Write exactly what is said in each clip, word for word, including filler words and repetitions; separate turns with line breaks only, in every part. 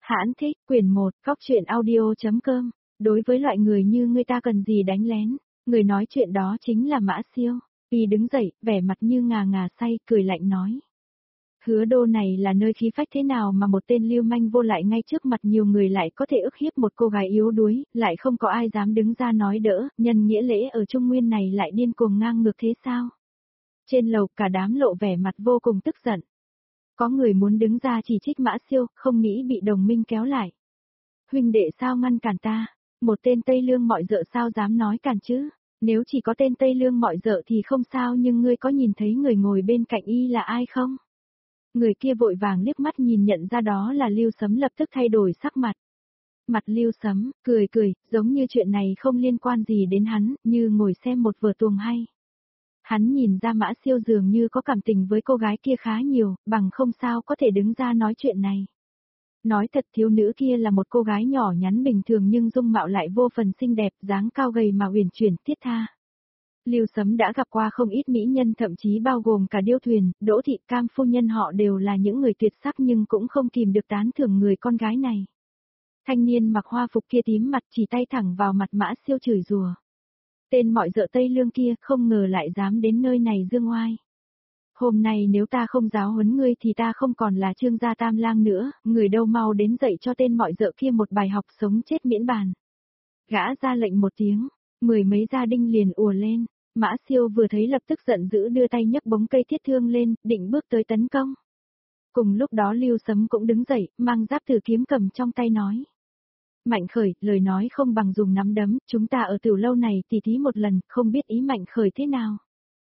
Hãn thích, quyển một, góc truyện audio.com. Đối với loại người như ngươi ta cần gì đánh lén, người nói chuyện đó chính là Mã Siêu. Y đứng dậy, vẻ mặt như ngà ngà say, cười lạnh nói. Hứa đô này là nơi khí phách thế nào mà một tên lưu manh vô lại ngay trước mặt nhiều người lại có thể ức hiếp một cô gái yếu đuối, lại không có ai dám đứng ra nói đỡ, nhân nghĩa lễ ở Trung Nguyên này lại điên cuồng ngang ngược thế sao? Trên lầu cả đám lộ vẻ mặt vô cùng tức giận. Có người muốn đứng ra chỉ trích Mã Siêu, không nghĩ bị đồng minh kéo lại. Huynh đệ sao ngăn cản ta? Một tên Tây Lương mọi dợ sao dám nói cản chứ? Nếu chỉ có tên Tây Lương mọi dợ thì không sao, nhưng ngươi có nhìn thấy người ngồi bên cạnh y là ai không? Người kia vội vàng liếc mắt nhìn nhận ra đó là Lưu Sấm, lập tức thay đổi sắc mặt. Mặt Lưu Sấm, cười cười, giống như chuyện này không liên quan gì đến hắn, như ngồi xem một vở tuồng hay. Hắn nhìn ra Mã Siêu dường như có cảm tình với cô gái kia khá nhiều, bằng không sao có thể đứng ra nói chuyện này. Nói thật, thiếu nữ kia là một cô gái nhỏ nhắn bình thường nhưng dung mạo lại vô phần xinh đẹp, dáng cao gầy mà uyển chuyển thiết tha. Lưu Sấm đã gặp qua không ít mỹ nhân, thậm chí bao gồm cả Điêu Thuyền, Đỗ Thị, Cam phu nhân, họ đều là những người tuyệt sắc nhưng cũng không kìm được tán thưởng người con gái này. Thanh niên mặc hoa phục kia tím mặt, chỉ tay thẳng vào mặt Mã Siêu chửi rủa. Tên mọi dợ Tây Lương kia không ngờ lại dám đến nơi này dương oai. Hôm nay nếu ta không giáo huấn ngươi thì ta không còn là Trương gia tam lang nữa, người đâu mau đến dạy cho tên mọi dợ kia một bài học sống chết miễn bàn. Gã ra lệnh một tiếng, mười mấy gia đinh liền ùa lên, Mã Siêu vừa thấy lập tức giận dữ đưa tay nhấc bóng cây thiết thương lên, định bước tới tấn công. Cùng lúc đó Lưu Sấm cũng đứng dậy, mang giáp tử kiếm cầm trong tay nói. Mạnh Khởi, lời nói không bằng dùng nắm đấm, chúng ta ở tiểu lâu này tỉ thí một lần, không biết ý Mạnh Khởi thế nào.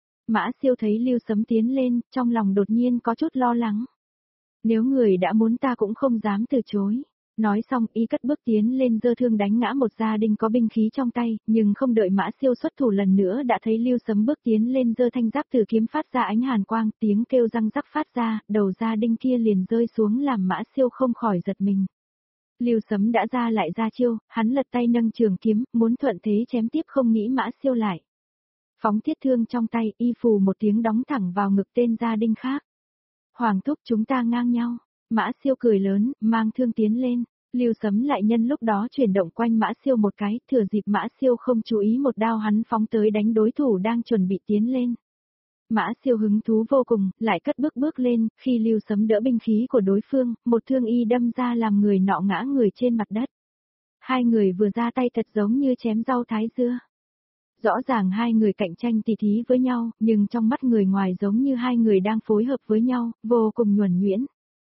Mã Siêu thấy Lưu Sấm tiến lên, trong lòng đột nhiên có chút lo lắng. Nếu người đã muốn ta cũng không dám từ chối. Nói xong y cất bước tiến lên giơ thương đánh ngã một gia đình có binh khí trong tay, nhưng không đợi Mã Siêu xuất thủ lần nữa đã thấy Lưu Sấm bước tiến lên giơ thanh giáp tử kiếm phát ra ánh hàn quang, tiếng kêu răng rắc phát ra, đầu gia đình kia liền rơi xuống làm Mã Siêu không khỏi giật mình. Lưu Sấm đã ra lại ra chiêu, hắn lật tay nâng trường kiếm, muốn thuận thế chém tiếp không nghĩ Mã Siêu lại. Phóng thiết thương trong tay, y phù một tiếng đóng thẳng vào ngực tên gia đình khác. Hoàng thúc, chúng ta ngang nhau. Mã Siêu cười lớn, mang thương tiến lên. Lưu Sấm lại nhân lúc đó chuyển động quanh Mã Siêu một cái, thừa dịp Mã Siêu không chú ý một đao hắn phóng tới đánh đối thủ đang chuẩn bị tiến lên. Mã Siêu hứng thú vô cùng, lại cất bước bước lên, khi Lưu Sấm đỡ binh khí của đối phương, một thương y đâm ra làm người nọ ngã người trên mặt đất. Hai người vừa ra tay thật giống như chém rau thái dưa. Rõ ràng hai người cạnh tranh tỉ thí với nhau, nhưng trong mắt người ngoài giống như hai người đang phối hợp với nhau, vô cùng nhuần nhuyễn.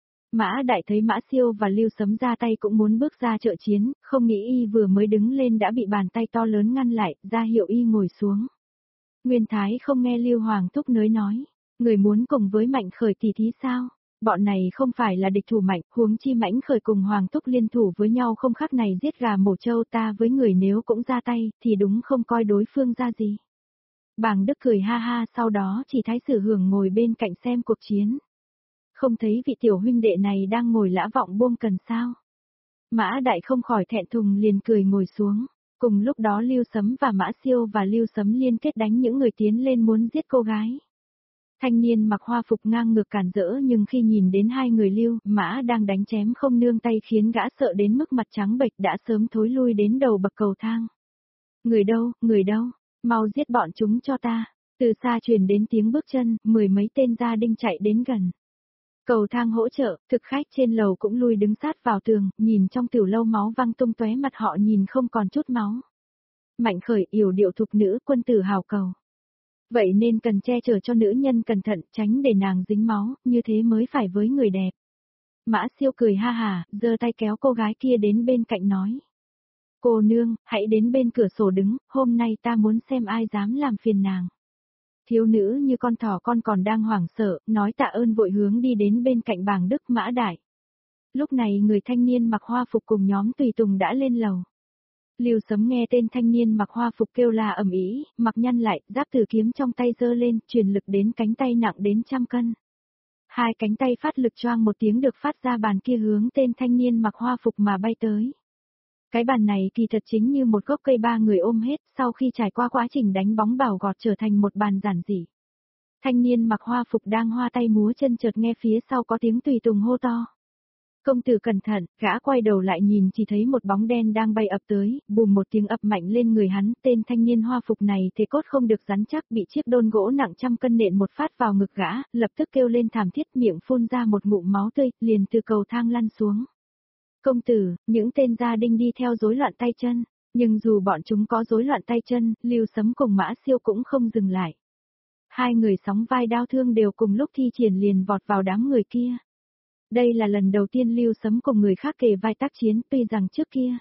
Mã Đại thấy Mã Siêu và Lưu Sấm ra tay cũng muốn bước ra trợ chiến, không nghĩ y vừa mới đứng lên đã bị bàn tay to lớn ngăn lại, ra hiệu y ngồi xuống. Nguyên Thái không nghe Lưu Hoàng thúc nới nói, người muốn cùng với Mạnh Khởi tỉ thí sao? Bọn này không phải là địch thủ mạnh, huống chi Mạnh Khởi cùng Hoàng thúc liên thủ với nhau không khác này giết gà mổ trâu, ta với người nếu cũng ra tay, thì đúng không coi đối phương ra gì. Bàng Đức cười ha ha, sau đó chỉ Thái Sử Hưởng ngồi bên cạnh xem cuộc chiến. Không thấy vị tiểu huynh đệ này đang ngồi lã vọng buông cần sao? Mã Đại không khỏi thẹn thùng liền cười ngồi xuống. Cùng lúc đó Lưu Sấm và Mã Siêu và Lưu Sấm liên kết đánh những người tiến lên muốn giết cô gái. Thanh niên mặc hoa phục ngang ngược cản rỡ, nhưng khi nhìn đến hai người Lưu, Mã đang đánh chém không nương tay khiến gã sợ đến mức mặt trắng bệch, đã sớm thối lui đến đầu bậc cầu thang. Người đâu, người đâu, mau giết bọn chúng cho ta. Từ xa truyền đến tiếng bước chân, mười mấy tên gia đinh chạy đến gần. Cầu thang hỗ trợ, thực khách trên lầu cũng lui đứng sát vào tường, nhìn trong tiểu lâu máu văng tung tóe, mặt họ nhìn không còn chút máu. Mạnh Khởi, yểu điệu thục nữ, quân tử hào cầu. Vậy nên cần che chở cho nữ nhân cẩn thận, tránh để nàng dính máu, như thế mới phải với người đẹp. Mã Siêu cười ha hà, giơ tay kéo cô gái kia đến bên cạnh nói. Cô nương, hãy đến bên cửa sổ đứng, hôm nay ta muốn xem ai dám làm phiền nàng. Thiếu nữ như con thỏ con còn đang hoảng sợ, nói tạ ơn vội hướng đi đến bên cạnh Bàng Đức Mã Đại. Lúc này người thanh niên mặc hoa phục cùng nhóm tùy tùng đã lên lầu. Lưu Sấm nghe tên thanh niên mặc hoa phục kêu la ầm ĩ, mặc nhăn lại, giáp tử kiếm trong tay giơ lên, truyền lực đến cánh tay nặng đến trăm cân. Hai cánh tay phát lực choang một tiếng được phát ra, bàn kia hướng tên thanh niên mặc hoa phục mà bay tới. Cái bàn này kỳ thật chính như một gốc cây ba người ôm hết, sau khi trải qua quá trình đánh bóng bảo gọt trở thành một bàn giản dị. Thanh niên mặc hoa phục đang hoa tay múa chân, chợt nghe phía sau có tiếng tùy tùng hô to. Công tử cẩn thận, gã quay đầu lại nhìn chỉ thấy một bóng đen đang bay ập tới, bùm một tiếng ập mạnh lên người hắn, tên thanh niên hoa phục này thế cốt không được rắn chắc bị chiếc đôn gỗ nặng trăm cân nện một phát vào ngực gã, lập tức kêu lên thảm thiết miệng phun ra một ngụm máu tươi, liền từ cầu thang lăn xuống. Công tử, những tên gia đinh đi theo rối loạn tay chân, nhưng dù bọn chúng có rối loạn tay chân, Lưu Sấm cùng Mã Siêu cũng không dừng lại. Hai người sóng vai đao thương đều cùng lúc thi triển liền vọt vào đám người kia. Đây là lần đầu tiên Lưu Sấm cùng người khác kề vai tác chiến, tuy rằng trước kia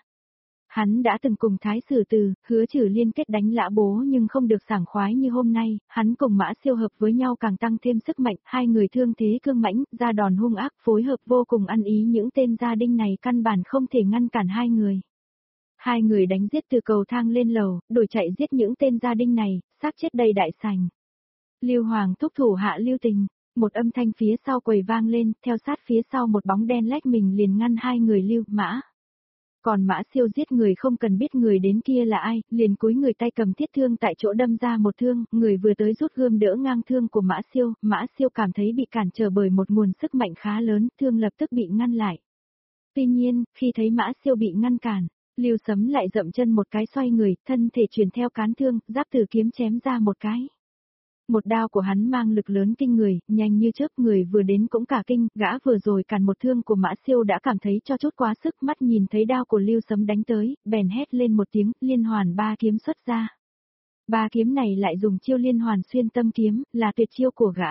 hắn đã từng cùng Thái Sử Từ, Hứa Trừ liên kết đánh Lã Bố nhưng không được sảng khoái như hôm nay, hắn cùng Mã Siêu hợp với nhau càng tăng thêm sức mạnh, hai người thương thế cương mãnh, ra đòn hung ác, phối hợp vô cùng ăn ý, những tên gia đinh này căn bản không thể ngăn cản hai người. Hai người đánh giết từ cầu thang lên lầu, đổi chạy giết những tên gia đinh này, xác chết đầy đại sảnh. Lưu Hoàng thúc thủ hạ Lưu Tình, một âm thanh phía sau quầy vang lên, theo sát phía sau một bóng đen lách mình liền ngăn hai người Lưu, Mã. Còn Mã Siêu giết người không cần biết người đến kia là ai, liền cúi người tay cầm thiết thương tại chỗ đâm ra một thương, người vừa tới rút gươm đỡ ngang thương của Mã Siêu, Mã Siêu cảm thấy bị cản trở bởi một nguồn sức mạnh khá lớn, thương lập tức bị ngăn lại. Tuy nhiên, khi thấy Mã Siêu bị ngăn cản, Lưu Sấm lại dậm chân một cái xoay người, thân thể chuyển theo cán thương, giáp từ kiếm chém ra một cái. Một đao của hắn mang lực lớn kinh người, nhanh như chớp, người vừa đến cũng cả kinh, gã vừa rồi cản một thương của Mã Siêu đã cảm thấy cho chút quá sức, mắt nhìn thấy đao của Lưu Sấm đánh tới, bèn hét lên một tiếng, liên hoàn ba kiếm xuất ra. Ba kiếm này lại dùng chiêu liên hoàn xuyên tâm kiếm, là tuyệt chiêu của gã.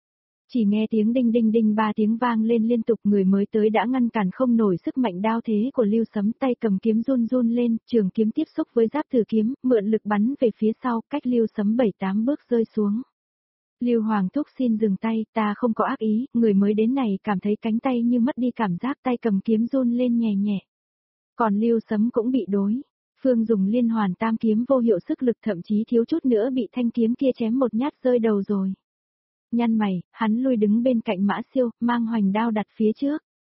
Chỉ nghe tiếng đinh đinh đinh ba tiếng vang lên liên tục, người mới tới đã ngăn cản không nổi sức mạnh đao thế của Lưu Sấm, tay cầm kiếm run run lên, trường kiếm tiếp xúc với giáp từ kiếm, mượn lực bắn về phía sau, cách Lưu Sấm bảy tám bước rơi xuống. Lưu Hoàng thúc xin dừng tay, ta không có ác ý, người mới đến này cảm thấy cánh tay như mất đi cảm giác, tay cầm kiếm run lên nhẹ nhẹ. Còn Lưu Sấm cũng bị đối. Phương dùng liên hoàn tam kiếm vô hiệu sức lực, thậm chí thiếu chút nữa bị thanh kiếm kia chém một nhát rơi đầu rồi. Nhăn mày, hắn lui đứng bên cạnh Mã Siêu, mang hoành đao đặt phía trước.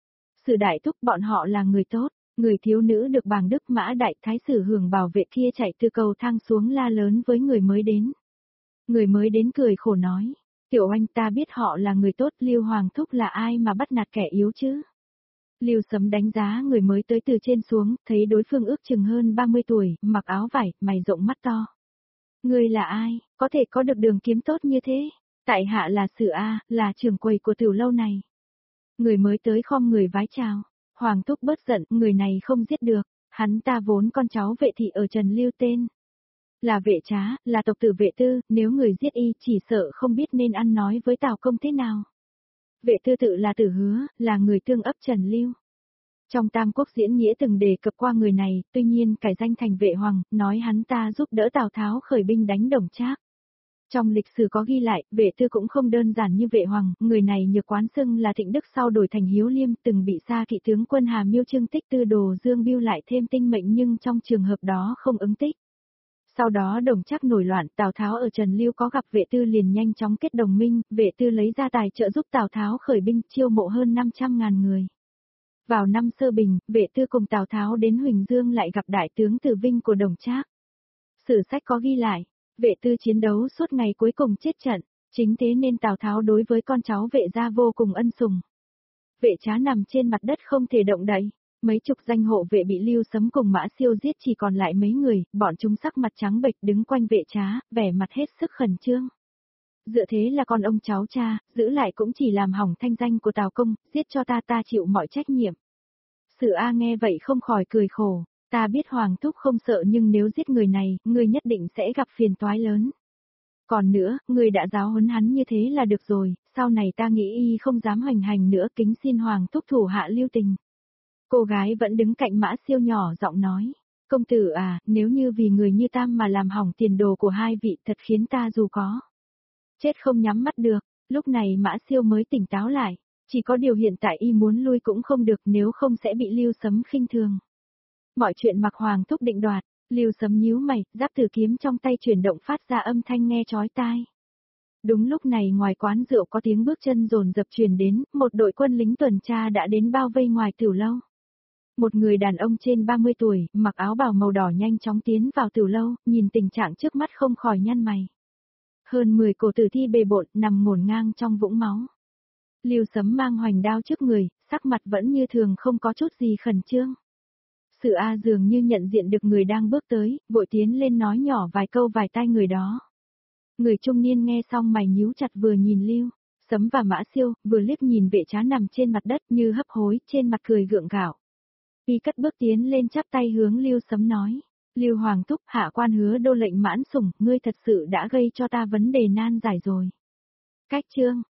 Sử đại thúc, bọn họ là người tốt, người thiếu nữ được bàng đức Mã đại thái sử Hưởng bảo vệ kia chạy từ cầu thang xuống la lớn với người mới đến. Người mới đến cười khổ nói, tiểu anh ta biết họ là người tốt, Lưu Hoàng thúc là ai mà bắt nạt kẻ yếu chứ? Lưu Sấm đánh giá người mới tới từ trên xuống, thấy đối phương ước chừng hơn ba mươi tuổi, mặc áo vải, mày rộng mắt to. Ngươi là ai, có thể có được đường kiếm tốt như thế? Tại hạ là Sử A, là trưởng quầy của tiểu lâu này. Người mới tới khom người vái chào. Hoàng thúc bớt giận, người này không giết được. Hắn ta vốn con cháu vệ thị ở Trần Lưu tên. Là vệ trá, là tộc tử Vệ Tư, nếu người giết y chỉ sợ không biết nên ăn nói với Tào Công thế nào. Vệ Tư tự là Tử Hứa, là người tương ấp Trần Lưu. Trong Tam Quốc diễn nghĩa từng đề cập qua người này, tuy nhiên cải danh thành Vệ Hoàng, nói hắn ta giúp đỡ Tào Tháo khởi binh đánh Đồng Trác. Trong lịch sử có ghi lại, Vệ Tư cũng không đơn giản như Vệ Hoàng, người này nhược quán xưng là Thịnh Đức sau đổi thành Hiếu Liêm, từng bị Sa Kỵ tướng quân Hà Miêu Trương Tích Tư đồ Dương Bưu lại thêm tinh mệnh nhưng trong trường hợp đó không ứng tích. Sau đó Đồng Trác nổi loạn, Tào Tháo ở Trần Lưu có gặp Vệ Tư liền nhanh chóng kết đồng minh, Vệ Tư lấy ra tài trợ giúp Tào Tháo khởi binh, chiêu mộ hơn năm trăm ngàn người. Vào năm Sơ Bình, Vệ Tư cùng Tào Tháo đến Huỳnh Dương lại gặp đại tướng Từ Vinh của Đồng Trác. Sử sách có ghi lại, Vệ Tư chiến đấu suốt ngày cuối cùng chết trận, chính thế nên Tào Tháo đối với con cháu Vệ gia vô cùng ân sủng. Vệ Trá nằm trên mặt đất không thể động đậy. Mấy chục danh hộ vệ bị Lưu Sấm cùng Mã Siêu giết, chỉ còn lại mấy người, bọn chúng sắc mặt trắng bệch đứng quanh Vệ Trá, vẻ mặt hết sức khẩn trương. Dựa thế là con ông cháu cha, giữ lại cũng chỉ làm hỏng thanh danh của Tào Công, giết cho ta ta chịu mọi trách nhiệm. Sử A nghe vậy không khỏi cười khổ, ta biết Hoàng thúc không sợ nhưng nếu giết người này, người nhất định sẽ gặp phiền toái lớn. Còn nữa, người đã giáo huấn hắn như thế là được rồi, sau này ta nghĩ y không dám hoành hành nữa, kính xin Hoàng thúc thủ hạ lưu tình. Cô gái vẫn đứng cạnh Mã Siêu nhỏ giọng nói, công tử à, nếu như vì người như Tam mà làm hỏng tiền đồ của hai vị thật khiến ta dù có chết không nhắm mắt được. Lúc này Mã Siêu mới tỉnh táo lại, chỉ có điều hiện tại y muốn lui cũng không được, nếu không sẽ bị Lưu Sấm khinh thường. Mọi chuyện mặc Hoàng thúc định đoạt. Lưu Sấm nhíu mày, giáp tử kiếm trong tay chuyển động phát ra âm thanh nghe chói tai. Đúng lúc này ngoài quán rượu có tiếng bước chân dồn dập truyền đến, một đội quân lính tuần tra đã đến bao vây ngoài tiểu lâu. Một người đàn ông trên ba mươi tuổi, mặc áo bào màu đỏ nhanh chóng tiến vào tiểu lâu, nhìn tình trạng trước mắt không khỏi nhăn mày. Hơn mười cổ tử thi bề bộn nằm ngổn ngang trong vũng máu. Lưu Sấm mang hoành đao trước người, sắc mặt vẫn như thường không có chút gì khẩn trương. Sự A dường như nhận diện được người đang bước tới, vội tiến lên nói nhỏ vài câu vài tai người đó. Người trung niên nghe xong mày nhíu chặt vừa nhìn Lưu Sấm và Mã Siêu, vừa liếc nhìn vệ trá nằm trên mặt đất như hấp hối, trên mặt cười gượng gạo. Y cất bước tiến lên chắp tay hướng Lưu Sấm nói, Lưu Hoàng Thúc, hạ quan hứa đô lệnh Mãn Sủng, ngươi thật sự đã gây cho ta vấn đề nan giải rồi. Cách chương